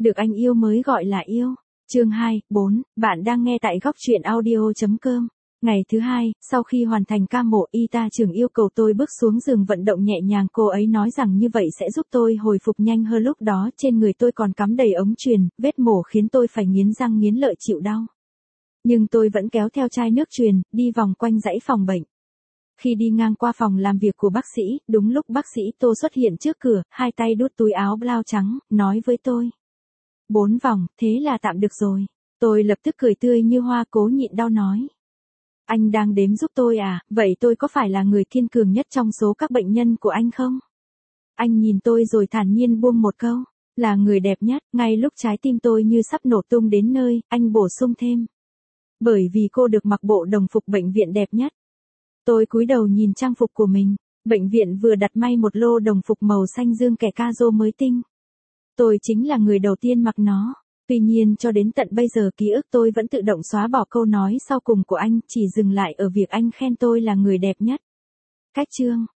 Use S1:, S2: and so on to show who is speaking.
S1: Được anh yêu mới gọi là yêu. Chương 2, 4, bạn đang nghe tại góc truyện audio.com. Ngày thứ hai, sau khi hoàn thành ca mổ, y tá trưởng yêu cầu tôi bước xuống giường vận động nhẹ nhàng. Cô ấy nói rằng như vậy sẽ giúp tôi hồi phục nhanh hơn. Lúc đó trên người tôi còn cắm đầy ống truyền, vết mổ khiến tôi phải nghiến răng nghiến lợi chịu đau. Nhưng tôi vẫn kéo theo chai nước truyền, đi vòng quanh dãy phòng bệnh. Khi đi ngang qua phòng làm việc của bác sĩ, đúng lúc bác sĩ Tô xuất hiện trước cửa, hai tay đút túi áo blau trắng, nói với tôi. 4 vòng, thế là tạm được rồi. Tôi lập tức cười tươi như hoa, cố nhịn đau nói. Anh đang đếm giúp tôi à, vậy tôi có phải là người kiên cường nhất trong số các bệnh nhân của anh không? Anh nhìn tôi rồi thản nhiên buông một câu, là người đẹp nhất. Ngay lúc trái tim tôi như sắp nổ tung đến nơi, anh bổ sung thêm. Bởi vì cô được mặc bộ đồng phục bệnh viện đẹp nhất. Tôi cúi đầu nhìn trang phục của mình, bệnh viện vừa đặt may một lô đồng phục màu xanh dương kẻ caro mới tinh. Tôi chính là người đầu tiên mặc nó. Tuy nhiên cho đến tận bây giờ ký ức tôi vẫn tự động xóa bỏ câu nói sau cùng của anh, chỉ dừng lại ở việc anh khen tôi là người đẹp nhất. Cách chương